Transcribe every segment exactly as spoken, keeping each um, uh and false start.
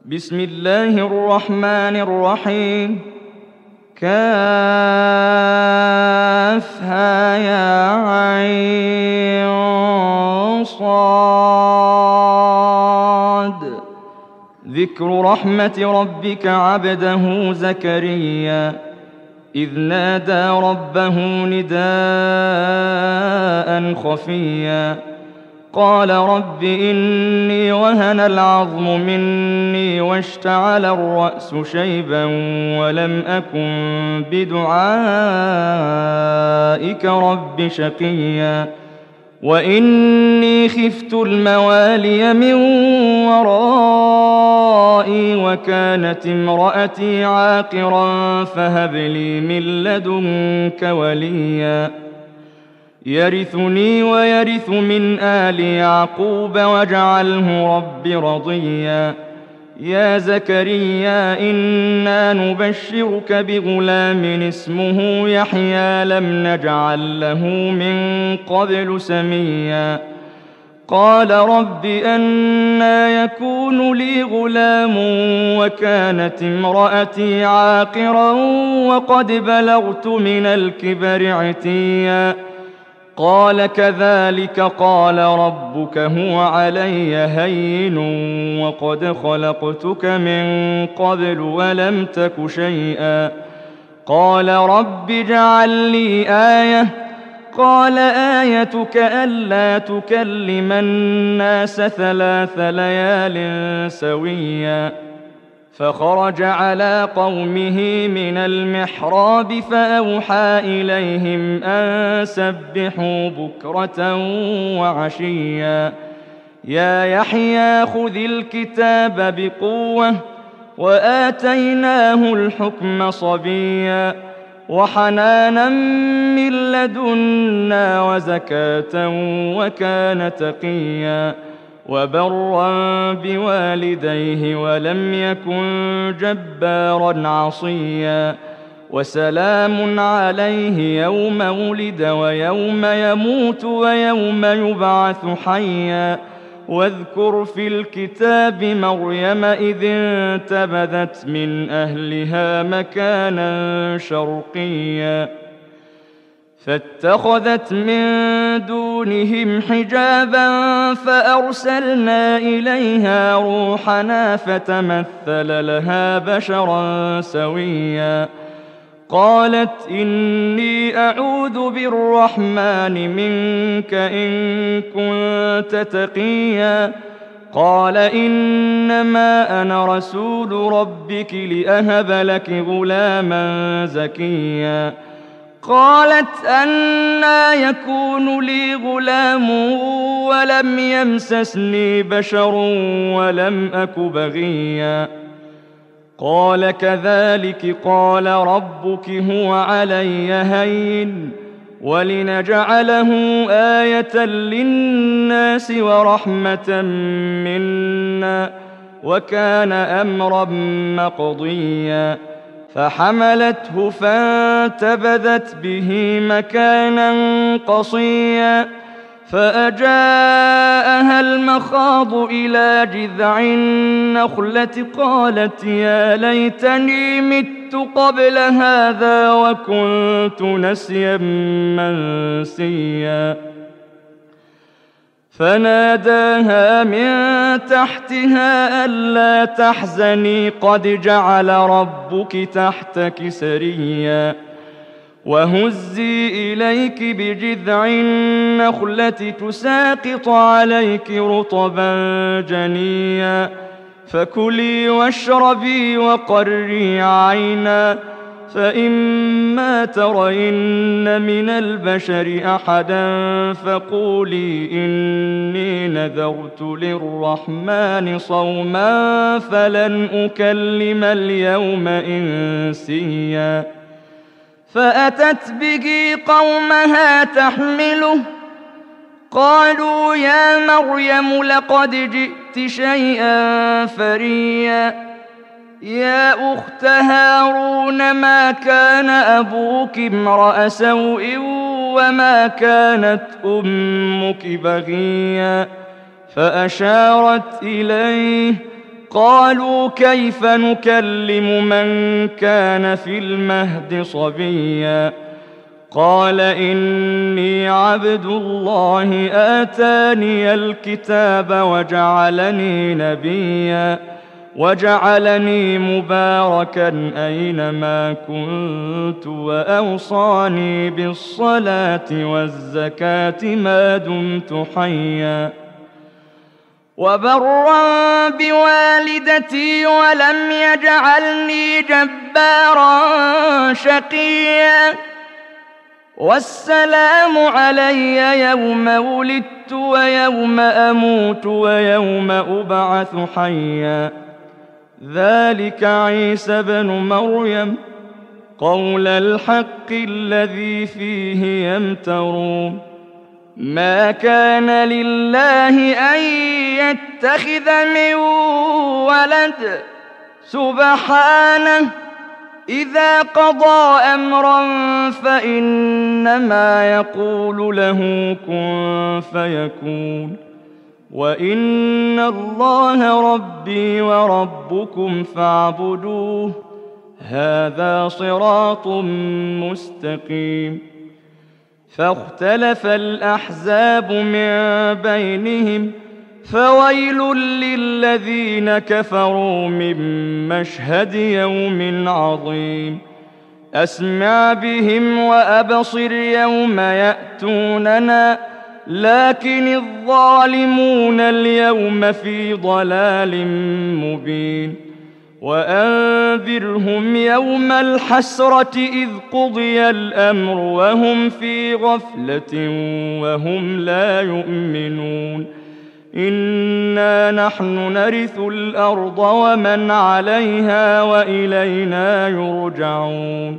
بسم الله الرحمن الرحيم. كافها يا عين صاد. ذكر رحمة ربك عبده زكريا إذ نادى ربه نداء خفيا قال رب إني وهن العظم مني واشتعل الرأس شيبا ولم أكن بدعائك رب شقيا وإني خفت الموالي من ورائي وكانت امرأتي عاقرا فهب لي من لدنك وليا يرثني ويرث من آل يعقوب واجعله رب رضيا يا زكريا إنا نبشرك بغلام اسمه يحيى لم نجعل له من قبل سميا قال رب أنى يكون لي غلام وكانت امرأتي عاقرا وقد بلغت من الكبر عتيا قال كذلك قال ربك هو علي هين وقد خلقتك من قبل ولم تك شيئا قال رب اجعل لي آية قال آيتك ألا تكلم الناس ثلاث ليال سويا فخرج على قومه من المحراب فأوحى إليهم أن سبحوا بكرة وعشيا يا يحيى خذ الكتاب بقوة وآتيناه الحكم صبيا وحنانا من لدنا وزكاة وكان تقيا وبرا بوالديه ولم يكن جبارا عصيا وسلام عليه يوم ولد ويوم يموت ويوم يبعث حيا واذكر في الكتاب مريم إذ انتبذت من أهلها مكانا شرقيا فاتخذت من دونهم حجابا فأرسلنا إليها روحنا فتمثل لها بشرا سويا قالت إني أعوذ بالرحمن منك إن كنت تقيا قال إنما أنا رسول ربك لأهب لك غلاما زكيا قالت أنى يكون لي غلام ولم يمسسني بشر ولم أك بغيا قال كذلك قال ربك هو علي هين ولنجعله آية للناس ورحمة منا وكان أمرا مقضيا فحملته فانتبذت به مكانا قصيا فأجاءها المخاض إلى جذع النخلة قالت يا ليتني مت قبل هذا وكنت نسيا منسيا فناداها من تحتها ألا تحزني قد جعل ربك تحتك سريا وهزي إليك بجذع النخلة تساقط عليك رطبا جنيا فكلي واشربي وقري عينا فإما ترين من البشر أحدا فقولي إني نذرت للرحمن صوما فلن أكلم اليوم إنسيا فأتت به قومها تحمله قالوا يا مريم لقد جئت شيئا فريا يا أخت هارون ما كان أبوك امرأ سوء وما كانت أمك بغيا فأشارت إليه قالوا كيف نكلم من كان في المهد صبيا قال إني عبد الله آتاني الكتاب وجعلني نبيا وجعلني مباركا أينما كنت وأوصاني بالصلاة والزكاة ما دمت حيا وبرا بوالدتي ولم يجعلني جبارا شقيا والسلام علي يوم ولدت ويوم أموت ويوم أبعث حيا ذلك عيسى بن مريم قول الحق الذي فيه يمترون ما كان لله أن يتخذ من ولد سبحانه إذا قضى أمرا فإنما يقول له كن فيكون وإن الله ربي وربكم فاعبدوه هذا صراط مستقيم فاختلف الأحزاب من بينهم فويل للذين كفروا من مشهد يوم عظيم أسمع بهم وأبصر يوم يأتوننا لكن الظالمون اليوم في ضلال مبين وأنذرهم يوم الحسرة إذ قضي الأمر وهم في غفلة وهم لا يؤمنون إنا نحن نرث الأرض ومن عليها وإلينا يرجعون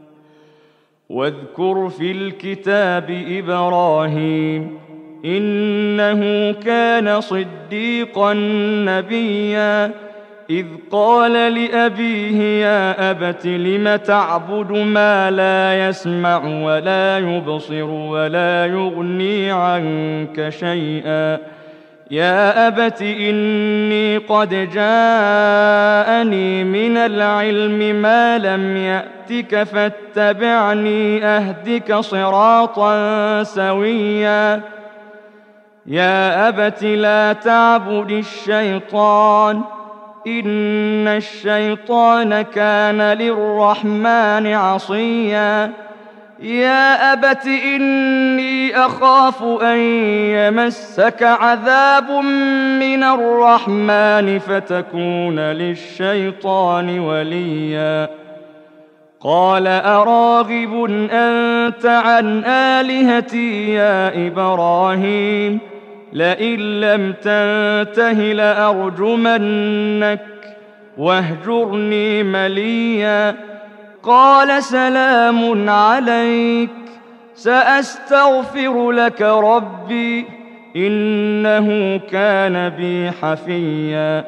واذكر في الكتاب إبراهيم إنه كان صديقا نبيا إذ قال لأبيه يا أبت لم تعبد ما لا يسمع ولا يبصر ولا يغني عنك شيئا يا أبت إني قد جاءني من العلم ما لم يأتك فاتبعني أهدك صراطا سويا يا أبت لا تعبد الشيطان إن الشيطان كان للرحمن عصيا يا أبت إني أخاف أن يمسك عذاب من الرحمن فتكون للشيطان وليا قال أراغب أنت عن آلهتي يا إبراهيم لئن لم تنته لأرجمنك واهجرني مليا قال سلام عليك سأستغفر لك ربي إنه كان بي حفيا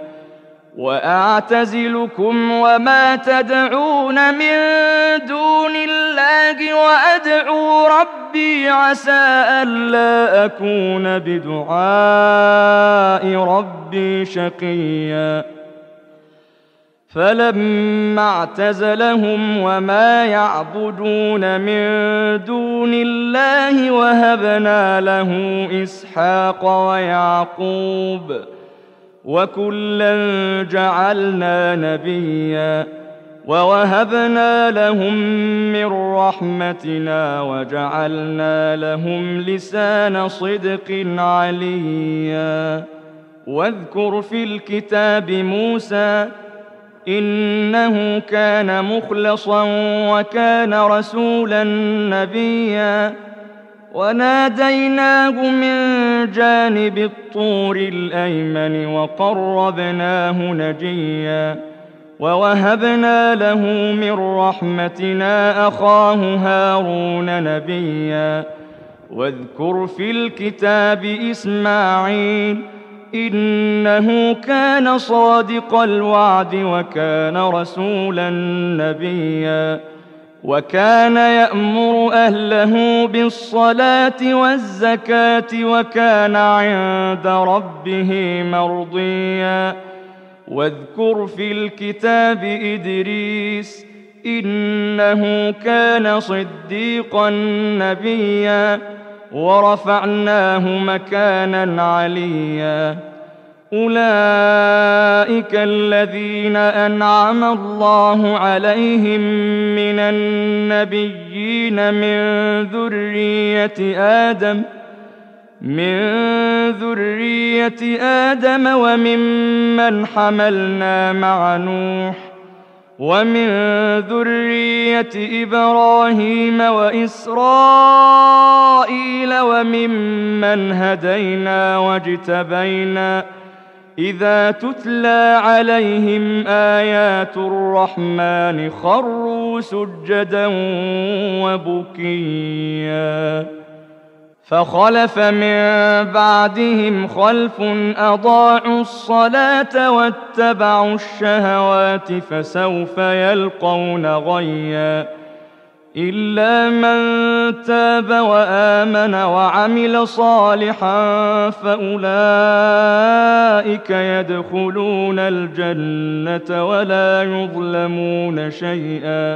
وأعتزلكم وما تدعون من دون الله وأدعو ربي عسى ألا أكون بدعاء ربي شقيا فلما اعتزلهم وما يعبدون من دون الله وهبنا له إسحاق ويعقوب وكلا جعلنا نبيا ووهبنا لهم من رحمتنا وجعلنا لهم لسان صدق عليا واذكر في الكتاب موسى إنه كان مخلصا وكان رسولا نبيا وناديناه من جانب الطور الأيمن وقربناه نجيا ووهبنا له من رحمتنا أخاه هارون نبيا واذكر في الكتاب إسماعيل إنه كان صادق الوعد وكان رسولا نبيا وكان يأمر أهله بالصلاة والزكاة وكان عند ربه مرضيا واذكر في الكتاب إدريس إنه كان صديقا نبيا ورفعناه مكانا عليا أولئك الذين أنعم الله عليهم من النبيين من ذرية آدم من ذرية آدم وممن حملنا مع نوح ومن ذرية إبراهيم وإسرائيل وممن هدينا واجتبينا إذا تتلى عليهم آيات الرحمن خروا سجدا وبكيا فخلف من بعدهم خلف أضاعوا الصلاة واتبعوا الشهوات فسوف يلقون غيا إلا من تاب وآمن وعمل صالحا فأولئك يدخلون الجنة ولا يظلمون شيئا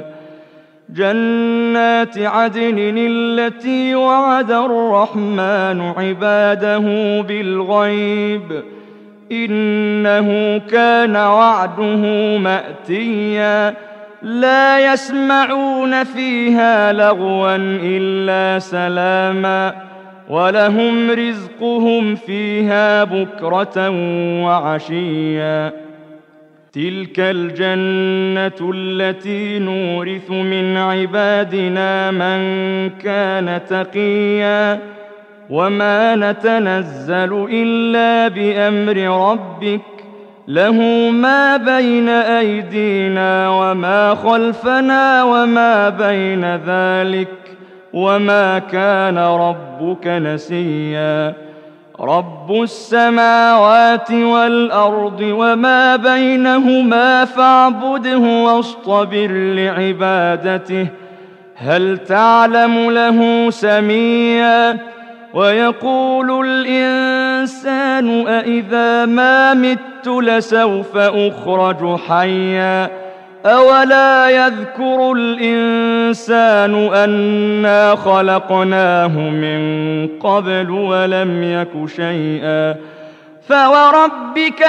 جنات عدن التي وعد الرحمن عباده بالغيب إنه كان وعده مأتيا لا يسمعون فيها لغوا إلا سلاما ولهم رزقهم فيها بكرة وعشيا تلك الجنة التي نورث من عبادنا من كان تقيا وما نتنزل إلا بأمر ربك له ما بين أيدينا وما خلفنا وما بين ذلك وما كان ربك نسيا رب السماوات والأرض وما بينهما فاعبده واصطبر لعبادته هل تعلم له سميا ويقول الإنسان أإذا ما مت لسوف أخرج حيا أولا يذكر الإنسان أنا خلقناه من قبل ولم يك شيئا فوربك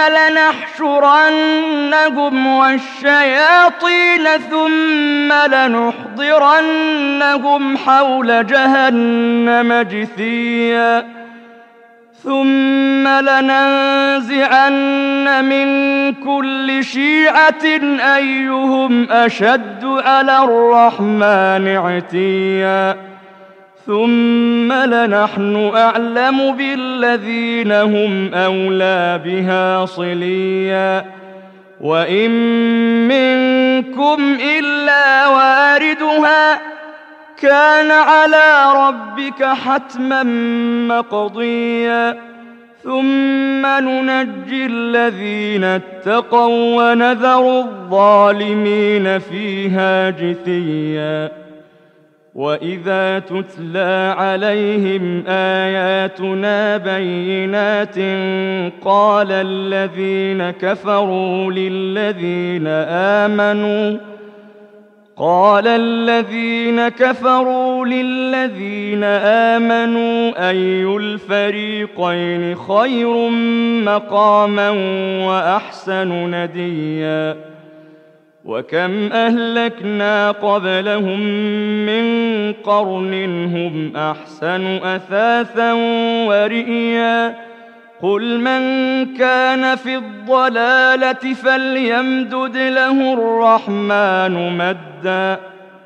لنحشرنهم والشياطين ثم لنحضرنهم حول جهنم جثيا ثم لننزعن من كل شيعة أيهم أشد على الرحمن عتيا ثم لنحن أعلم بالذين هم أولى بها صليا وإن منكم إلا واردها كان على ربك حتما مقضيا ثم ننجي الذين اتقوا ونذر الظالمين فيها جثيا وإذا تتلى عليهم آياتنا بينات قال الذين كفروا للذين آمنوا قال الذين كفروا للذين آمنوا أي الفريقين خير مقاما وأحسن نديا وكم أهلكنا قبلهم من قرن هم أحسن أثاثا ورئيا قل من كان في الضلالة فليمدد له الرحمن مدا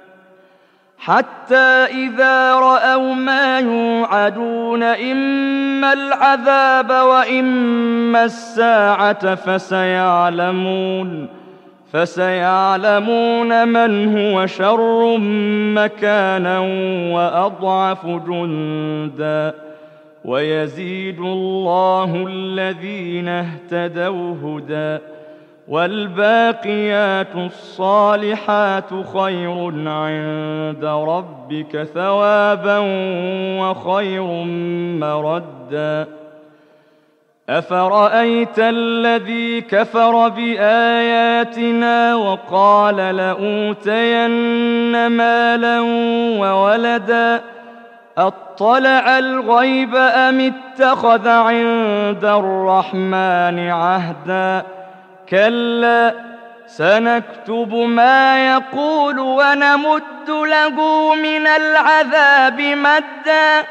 حتى إذا رأوا ما يوعدون إما العذاب وإما الساعة فسيعلمون فسيعلمون من هو شر مكانا وأضعف جندا ويزيد الله الذين اهتدوا هدى والباقيات الصالحات خير عند ربك ثوابا وخير مردا أفرأيت الذي كفر بآياتنا وقال لأوتين مالا وولدا أطلع الغيب أم اتخذ عند الرحمن عهدا كلا سنكتب ما يقول ونمد له من العذاب مدا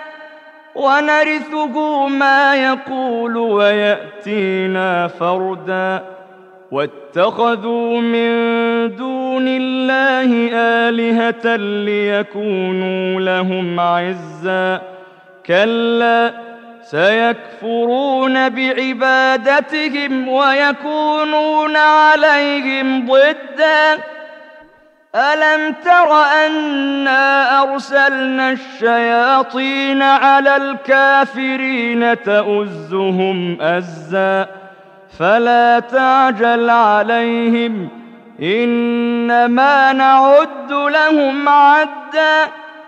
ونرثه ما يقول ويأتينا فردا واتخذوا من دون الله آلهة ليكونوا لهم عزا كلا سيكفرون بعبادتهم ويكونون عليهم ضدا ألم تر أنا أرسلنا الشياطين على الكافرين تؤزهم أزا فلا تعجل عليهم إنما نعد لهم عدا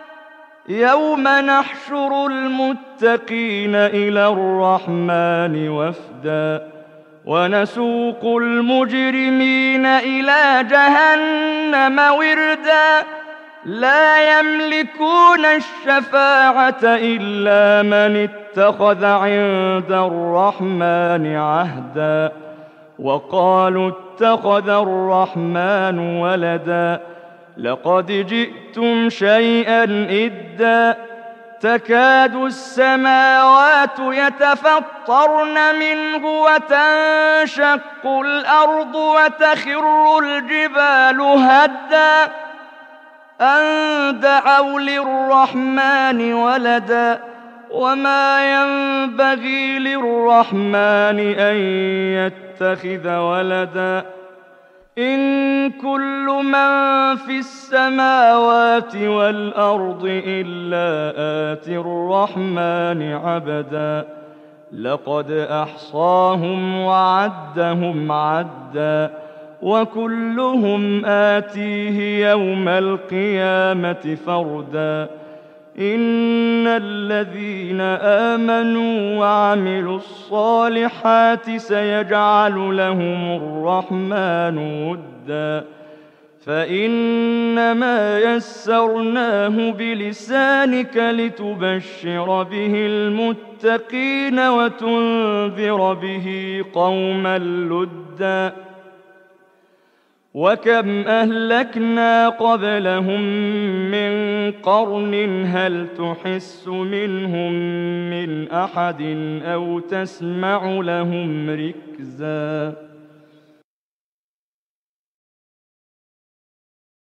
يوم نحشر المتقين إلى الرحمن وفدا ونسوق المجرمين إلى جهنم وردا لا يملكون الشفاعة إلا من اتخذ عند الرحمن عهدا وقالوا اتخذ الرحمن ولدا لقد جئتم شيئا إدا تكاد السماوات يتفطرن منه وتنشق الأرض وتخر الجبال هدا أن دعوا للرحمن ولدا وما ينبغي للرحمن أن يتخذ ولدا إن كل من في السماوات والأرض إلا آتي الرحمن عبدا لقد أحصاهم وعدهم عدا وكلهم آتيه يوم القيامة فردا إن الذين آمنوا وعملوا الصالحات سيجعل لهم الرحمن ودا فإنما يسرناه بلسانك لتبشر به المتقين وتنذر به قوما لدا وكم أهلكنا قبلهم من قرن هل تحس منهم من أحد أو تسمع لهم ركزا